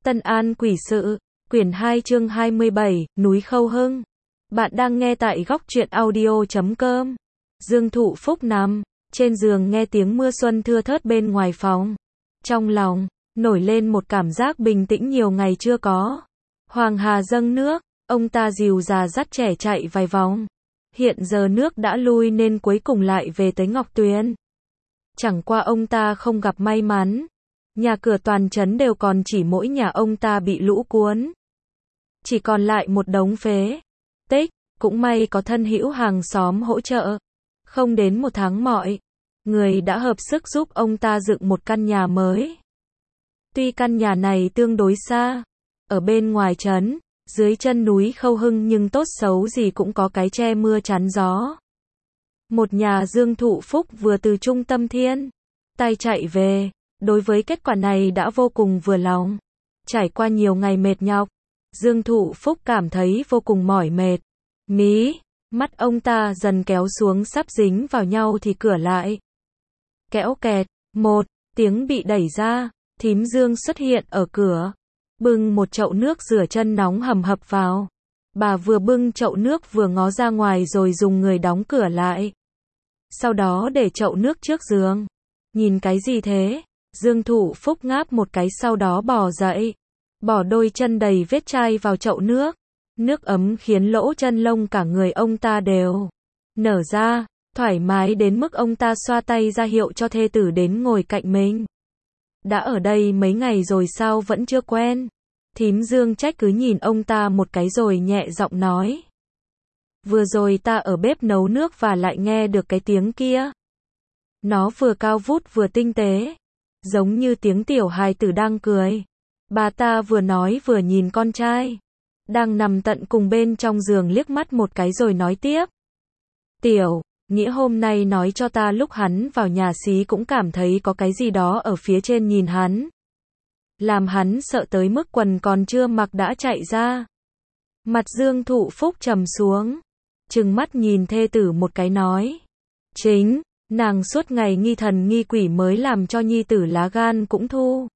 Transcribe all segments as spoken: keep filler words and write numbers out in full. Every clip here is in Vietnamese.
Tân An Quỷ Sự, quyển hai chương hai mươi bảy, núi Khâu Hưng. Bạn đang nghe tại góc truyện audio chấm com. Dương Thụ Phúc nằm trên giường nghe tiếng mưa xuân thưa thớt bên ngoài phòng. Trong lòng nổi lên một cảm giác bình tĩnh nhiều ngày chưa có. Hoàng hà dâng nước, ông ta dìu già dắt trẻ chạy vài vòng. Hiện giờ nước đã lui nên cuối cùng lại về tới Ngọc Tuyền. Chẳng qua ông ta không gặp may mắn. Nhà cửa toàn trấn đều còn chỉ mỗi nhà ông ta bị lũ cuốn. Chỉ còn lại một đống phế tích, cũng may có thân hữu hàng xóm hỗ trợ. Không đến một tháng mọi người đã hợp sức giúp ông ta dựng một căn nhà mới. Tuy căn nhà này tương đối xa, ở bên ngoài trấn, dưới chân núi Khâu Hưng nhưng tốt xấu gì cũng có cái che mưa chắn gió. Một nhà Dương Thụ Phúc vừa từ trung tâm thiên tay chạy về. Đối với kết quả này đã vô cùng vừa lòng. Trải qua nhiều ngày mệt nhọc, Dương Thụ Phúc cảm thấy vô cùng mỏi mệt. Mí mắt ông ta dần kéo xuống sắp dính vào nhau thì cửa lại kéo kẹt, một tiếng bị đẩy ra, thím Dương xuất hiện ở cửa, bưng một chậu nước rửa chân nóng hầm hập vào. Bà vừa bưng chậu nước vừa ngó ra ngoài rồi dùng người đóng cửa lại. Sau đó để chậu nước trước giường. Nhìn cái gì thế? Dương Thụ Phúc ngáp một cái sau đó bò dậy, bỏ đôi chân đầy vết chai vào chậu nước. Nước ấm khiến lỗ chân lông cả người ông ta đều nở ra, thoải mái đến mức ông ta xoa tay ra hiệu cho thê tử đến ngồi cạnh mình. Đã ở đây mấy ngày rồi sao vẫn chưa quen? Thím Dương trách cứ nhìn ông ta một cái rồi nhẹ giọng nói. Vừa rồi ta ở bếp nấu nước và lại nghe được cái tiếng kia. Nó vừa cao vút vừa tinh tế. Giống như tiếng tiểu hài tử đang cười. Bà ta vừa nói vừa nhìn con trai đang nằm tận cùng bên trong giường liếc mắt một cái rồi nói tiếp. Tiểu, nghĩa hôm nay nói cho ta lúc hắn vào nhà xí cũng cảm thấy có cái gì đó ở phía trên nhìn hắn. Làm hắn sợ tới mức quần còn chưa mặc đã chạy ra. Mặt Dương Thụ Phúc trầm xuống. Trừng mắt nhìn thê tử một cái nói. Chính, nàng suốt ngày nghi thần nghi quỷ mới làm cho nhi tử lá gan cũng thu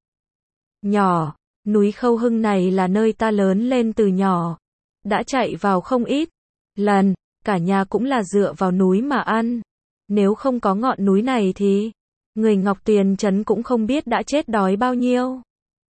nhỏ. Núi Khâu Hưng này là nơi ta lớn lên từ nhỏ. Đã chạy vào không ít lần, cả nhà cũng là dựa vào núi mà ăn. Nếu không có ngọn núi này thì người Ngọc Tuyền trấn cũng không biết đã chết đói bao nhiêu.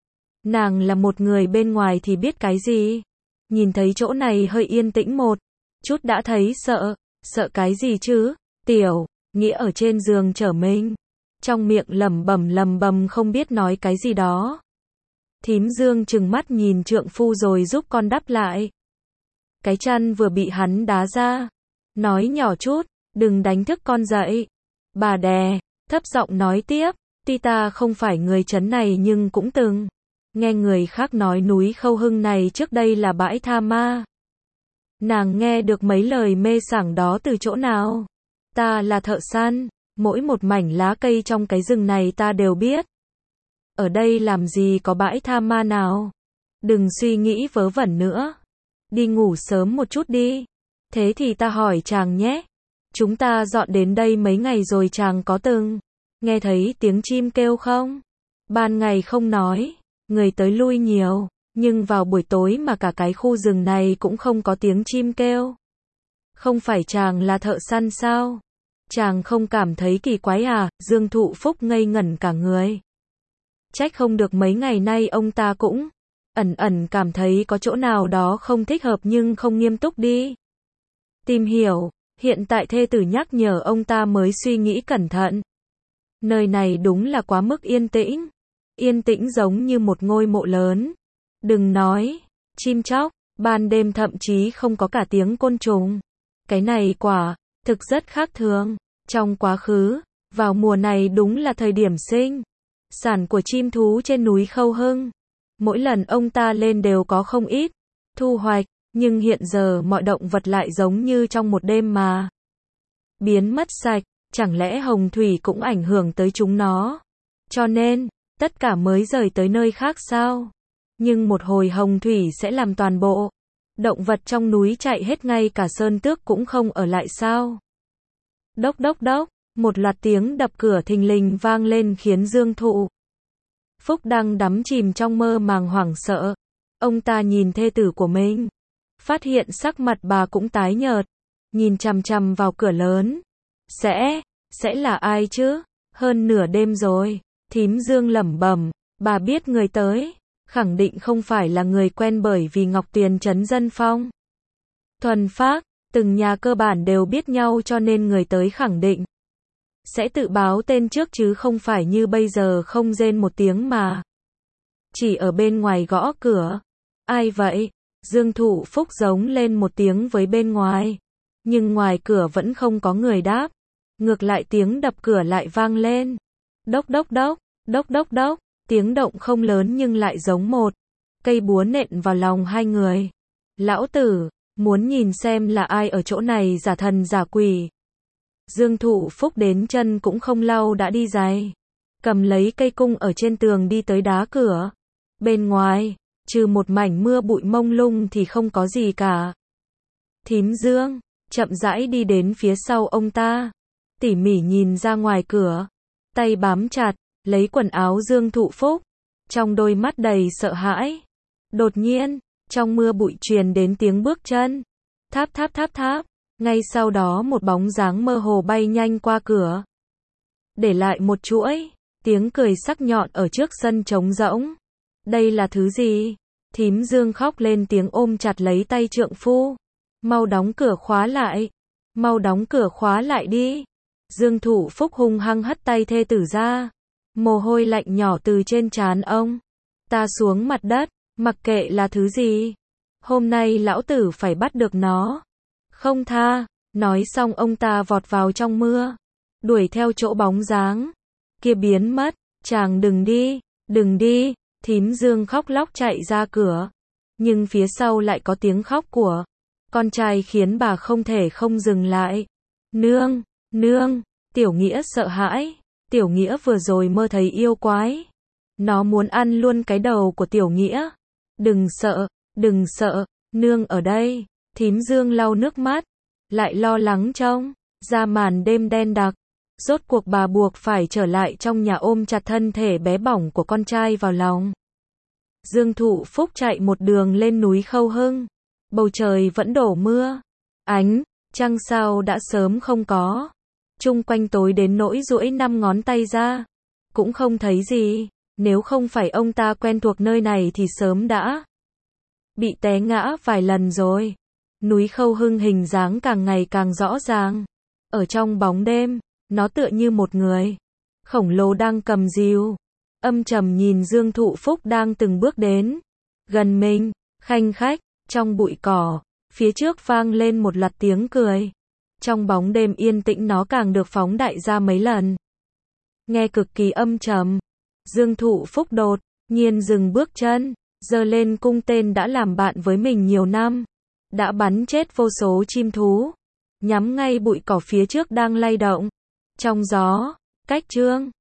Nàng là một người bên ngoài thì biết cái gì. Nhìn thấy chỗ này hơi yên tĩnh một chút đã thấy sợ. Sợ cái gì chứ? Tiểu nghĩa ở trên giường trở mình, trong miệng lẩm bẩm lẩm bẩm không biết nói cái gì đó. Thím Dương trừng mắt nhìn trượng phu rồi giúp con đắp lại cái chăn vừa bị hắn đá ra, nói nhỏ chút, đừng đánh thức con dậy. Bà đè thấp giọng nói tiếp, tuy ta không phải người trấn này nhưng cũng từng nghe người khác nói núi Khâu Hưng này trước đây là bãi tha ma. Nàng nghe được mấy lời mê sảng đó từ chỗ nào? Ta là thợ săn, mỗi một mảnh lá cây trong cái rừng này ta đều biết. Ở đây làm gì có bãi tha ma nào? Đừng suy nghĩ vớ vẩn nữa. Đi ngủ sớm một chút đi. Thế thì ta hỏi chàng nhé. Chúng ta dọn đến đây mấy ngày rồi chàng có từng nghe thấy tiếng chim kêu không? Ban ngày không nói, người tới lui nhiều, nhưng vào buổi tối mà cả cái khu rừng này cũng không có tiếng chim kêu. Không phải chàng là thợ săn sao? Chàng không cảm thấy kỳ quái à? Dương Thụ Phúc ngây ngẩn cả người. Trách không được mấy ngày nay ông ta cũng ẩn ẩn cảm thấy có chỗ nào đó không thích hợp nhưng không nghiêm túc đi tìm hiểu. Hiện tại thê tử nhắc nhở ông ta mới suy nghĩ cẩn thận. Nơi này đúng là quá mức yên tĩnh. Yên tĩnh giống như một ngôi mộ lớn. Đừng nói chim chóc, ban đêm thậm chí không có cả tiếng côn trùng. Cái này quả thực rất khác thường. Trong quá khứ, vào mùa này đúng là thời điểm sinh sản của chim thú trên núi Khâu Hưng. Mỗi lần ông ta lên đều có không ít thu hoạch, nhưng hiện giờ mọi động vật lại giống như trong một đêm mà biến mất sạch. Chẳng lẽ hồng thủy cũng ảnh hưởng tới chúng nó? Cho nên, tất cả mới rời tới nơi khác sao? Nhưng một hồi hồng thủy sẽ làm toàn bộ động vật trong núi chạy hết, ngay cả sơn tước cũng không ở lại sao? Đốc đốc đốc, một loạt tiếng đập cửa thình lình vang lên khiến Dương Thụ Phúc đang đắm chìm trong mơ màng hoảng sợ. Ông ta nhìn thê tử của mình, phát hiện sắc mặt bà cũng tái nhợt, nhìn chằm chằm vào cửa lớn. Sẽ, sẽ là ai chứ? Hơn nửa đêm rồi, thím Dương lẩm bẩm, bà biết người tới, khẳng định không phải là người quen bởi vì Ngọc Tuyền trấn dân phong. Thuần phác, từng nhà cơ bản đều biết nhau cho nên người tới khẳng định sẽ tự báo tên trước chứ không phải như bây giờ không rên một tiếng mà chỉ ở bên ngoài gõ cửa. Ai vậy? Dương Thụ Phúc giống lên một tiếng với bên ngoài, nhưng ngoài cửa vẫn không có người đáp. Ngược lại tiếng đập cửa lại vang lên. Đốc đốc đốc, đốc đốc đốc, tiếng động không lớn nhưng lại giống một cây búa nện vào lòng hai người. Lão tử, muốn nhìn xem là ai ở chỗ này giả thần giả quỷ. Dương Thụ Phúc đến chân cũng không lau đã đi giày, cầm lấy cây cung ở trên tường đi tới đá cửa. Bên ngoài, trừ một mảnh mưa bụi mông lung thì không có gì cả. Thím Dương chậm rãi đi đến phía sau ông ta, tỉ mỉ nhìn ra ngoài cửa, tay bám chặt lấy quần áo Dương Thụ Phúc, trong đôi mắt đầy sợ hãi. Đột nhiên, trong mưa bụi truyền đến tiếng bước chân, tháp tháp tháp tháp, ngay sau đó một bóng dáng mơ hồ bay nhanh qua cửa, để lại một chuỗi tiếng cười sắc nhọn ở trước sân trống rỗng. Đây là thứ gì? Thím Dương khóc lên tiếng ôm chặt lấy tay trượng phu. Mau đóng cửa khóa lại, mau đóng cửa khóa lại đi. Dương Thụ Phúc hung hăng hất tay thê tử ra, mồ hôi lạnh nhỏ từ trên trán ông ta xuống mặt đất. Mặc kệ là thứ gì, hôm nay lão tử phải bắt được nó, không tha. Nói xong ông ta vọt vào trong mưa, đuổi theo chỗ bóng dáng kia biến mất. Chàng đừng đi, đừng đi. Thím Dương khóc lóc chạy ra cửa, nhưng phía sau lại có tiếng khóc của con trai khiến bà không thể không dừng lại. Nương, nương. Tiểu Nghĩa sợ hãi. Tiểu Nghĩa vừa rồi mơ thấy yêu quái, nó muốn ăn luôn cái đầu của Tiểu Nghĩa. Đừng sợ, đừng sợ, nương ở đây. Thím Dương lau nước mắt, lại lo lắng trông ra màn đêm đen đặc. Rốt cuộc bà buộc phải trở lại trong nhà ôm chặt thân thể bé bỏng của con trai vào lòng. Dương Thụ Phúc chạy một đường lên núi Khâu Hưng. Bầu trời vẫn đổ mưa, ánh trăng sao đã sớm không có. Chung quanh tối đến nỗi duỗi năm ngón tay ra, cũng không thấy gì. Nếu không phải ông ta quen thuộc nơi này thì sớm đã bị té ngã vài lần rồi. Núi Khâu Hưng hình dáng càng ngày càng rõ ràng. Ở trong bóng đêm, nó tựa như một người khổng lồ đang cầm rìu, âm trầm nhìn Dương Thụ Phúc đang từng bước đến gần mình. Khanh khách, trong bụi cỏ, phía trước vang lên một loạt tiếng cười. Trong bóng đêm yên tĩnh nó càng được phóng đại ra mấy lần, nghe cực kỳ âm trầm. Dương Thụ Phúc đột nhiên dừng bước chân, giơ lên cung tên đã làm bạn với mình nhiều năm, đã bắn chết vô số chim thú, nhắm ngay bụi cỏ phía trước đang lay động trong gió. Cách Trương